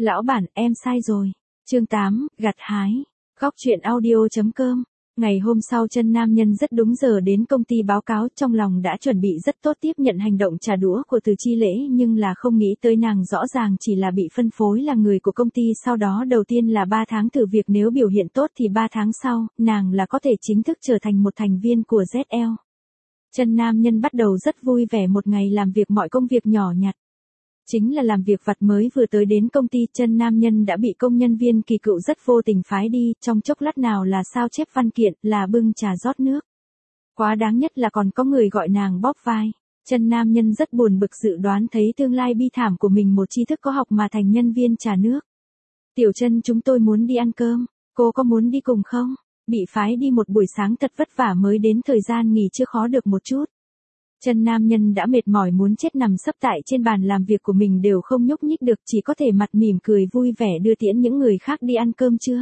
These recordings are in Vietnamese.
Lão bản, em sai rồi. Chương 8, gặt hái. Góc truyện audio.com. Ngày hôm sau chân nam nhân rất đúng giờ đến công ty báo cáo, trong lòng đã chuẩn bị rất tốt tiếp nhận hành động trả đũa của Từ Chi Lễ, nhưng là không nghĩ tới nàng rõ ràng chỉ là bị phân phối là người của công ty, sau đó đầu tiên là 3 tháng thử việc, nếu biểu hiện tốt thì 3 tháng sau, nàng là có thể chính thức trở thành một thành viên của ZL. Chân nam nhân bắt đầu rất vui vẻ một ngày làm việc, mọi công việc nhỏ nhặt. Chính là làm việc vặt. Mới vừa tới đến công ty, chân nam nhân đã bị công nhân viên Kỳ Cựu rất vô tình phái đi, trong chốc lát nào là sao chép văn kiện, là bưng trà rót nước. Quá đáng nhất là còn có người gọi nàng bóp vai. Chân nam nhân rất buồn bực, dự đoán thấy tương lai bi thảm của mình, một tri thức có học mà thành nhân viên trà nước. Tiểu Chân, chúng tôi muốn đi ăn cơm, cô có muốn đi cùng không? Bị phái đi một buổi sáng thật vất vả mới đến thời gian nghỉ chưa khó được một chút. Chân nam nhân đã mệt mỏi muốn chết, nằm sấp tại trên bàn làm việc của mình đều không nhúc nhích được, chỉ có thể mặt mỉm cười vui vẻ đưa tiễn những người khác đi ăn cơm chưa.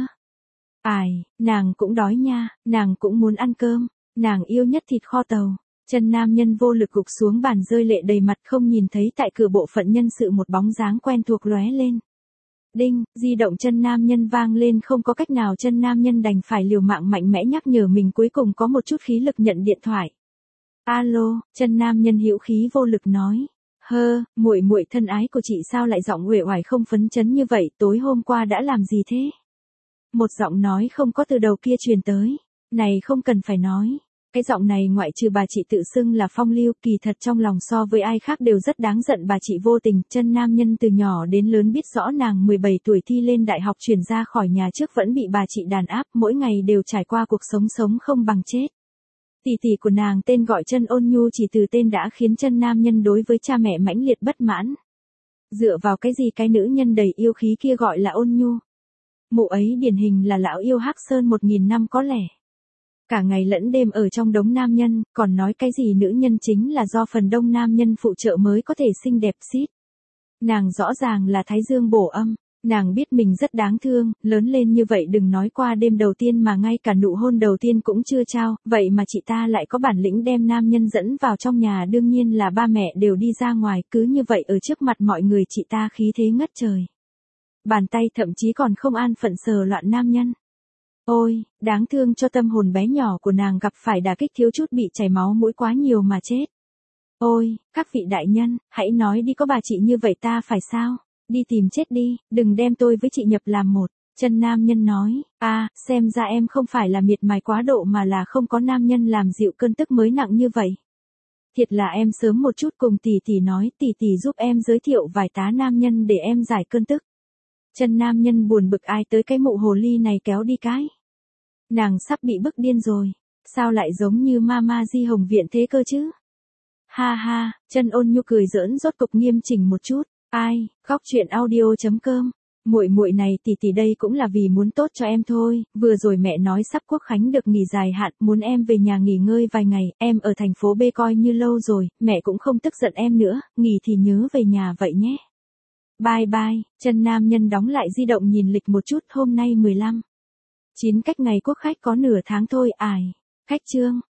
Ai, nàng cũng đói nha, nàng cũng muốn ăn cơm, nàng yêu nhất thịt kho tàu. Chân nam nhân vô lực gục xuống bàn, rơi lệ đầy mặt, không nhìn thấy tại cửa bộ phận nhân sự một bóng dáng quen thuộc lóe lên. Đinh, di động chân nam nhân vang lên, không có cách nào, chân nam nhân đành phải liều mạng mạnh mẽ nhắc nhở mình, cuối cùng có một chút khí lực nhận điện thoại. Alo, chân nam nhân hữu khí vô lực nói. Muội muội thân ái của chị sao lại giọng uể oải không phấn chấn như vậy, tối hôm qua đã làm gì thế? Một giọng nói không có từ đầu kia truyền tới. Này không cần phải nói. Cái giọng này ngoại trừ bà chị tự xưng là Phong Lưu, kỳ thật trong lòng so với ai khác đều rất đáng giận bà chị vô tình. Chân nam nhân từ nhỏ đến lớn biết rõ nàng 17 tuổi thi lên đại học, chuyển ra khỏi nhà trước vẫn bị bà chị đàn áp, mỗi ngày đều trải qua cuộc sống không bằng chết. Tỷ tỷ của nàng tên gọi Chân Ôn Nhu, chỉ từ tên đã khiến chân nam nhân đối với cha mẹ mãnh liệt bất mãn. Dựa vào cái gì cái nữ nhân đầy yêu khí kia gọi là ôn nhu? Mụ ấy điển hình là lão yêu Hắc Sơn 1000 năm có lẽ. Cả ngày lẫn đêm ở trong đống nam nhân, còn nói cái gì nữ nhân chính là do phần đông nam nhân phụ trợ mới có thể xinh đẹp xít. Nàng rõ ràng là thái dương bổ âm. Nàng biết mình rất đáng thương, lớn lên như vậy đừng nói qua đêm đầu tiên mà ngay cả nụ hôn đầu tiên cũng chưa trao, vậy mà chị ta lại có bản lĩnh đem nam nhân dẫn vào trong nhà, đương nhiên là ba mẹ đều đi ra ngoài, cứ như vậy ở trước mặt mọi người chị ta khí thế ngất trời. Bàn tay thậm chí còn không an phận sờ loạn nam nhân. Ôi, đáng thương cho tâm hồn bé nhỏ của nàng gặp phải đả kích, thiếu chút bị chảy máu mũi quá nhiều mà chết. Ôi, các vị đại nhân, hãy nói đi, có bà chị như vậy ta phải sao? Đi tìm chết đi, đừng đem tôi với chị nhập làm một. Chân nam nhân nói, xem ra em không phải là miệt mài quá độ mà là không có nam nhân làm dịu cơn tức mới nặng như vậy. Thiệt là em sớm một chút cùng tỷ tỷ nói, tỷ tỷ giúp em giới thiệu vài tá nam nhân để em giải cơn tức. Chân nam nhân buồn bực, ai tới cái mụ hồ ly này kéo đi cái. Nàng sắp bị bức điên rồi, sao lại giống như Mama Di Hồng Viện thế cơ chứ? Ha, Chân Ôn Nhu cười giỡn, rốt cục nghiêm chỉnh một chút. Ai, góc truyện audio.com. Muội này tỷ tỷ đây cũng là vì muốn tốt cho em thôi, vừa rồi mẹ nói sắp Quốc khánh được nghỉ dài hạn, muốn em về nhà nghỉ ngơi vài ngày, em ở thành phố B coi như lâu rồi, mẹ cũng không tức giận em nữa, nghỉ thì nhớ về nhà vậy nhé. Bye, chân nam nhân đóng lại di động nhìn lịch một chút, hôm nay 15/9 cách ngày Quốc khách có nửa tháng thôi, cách chương.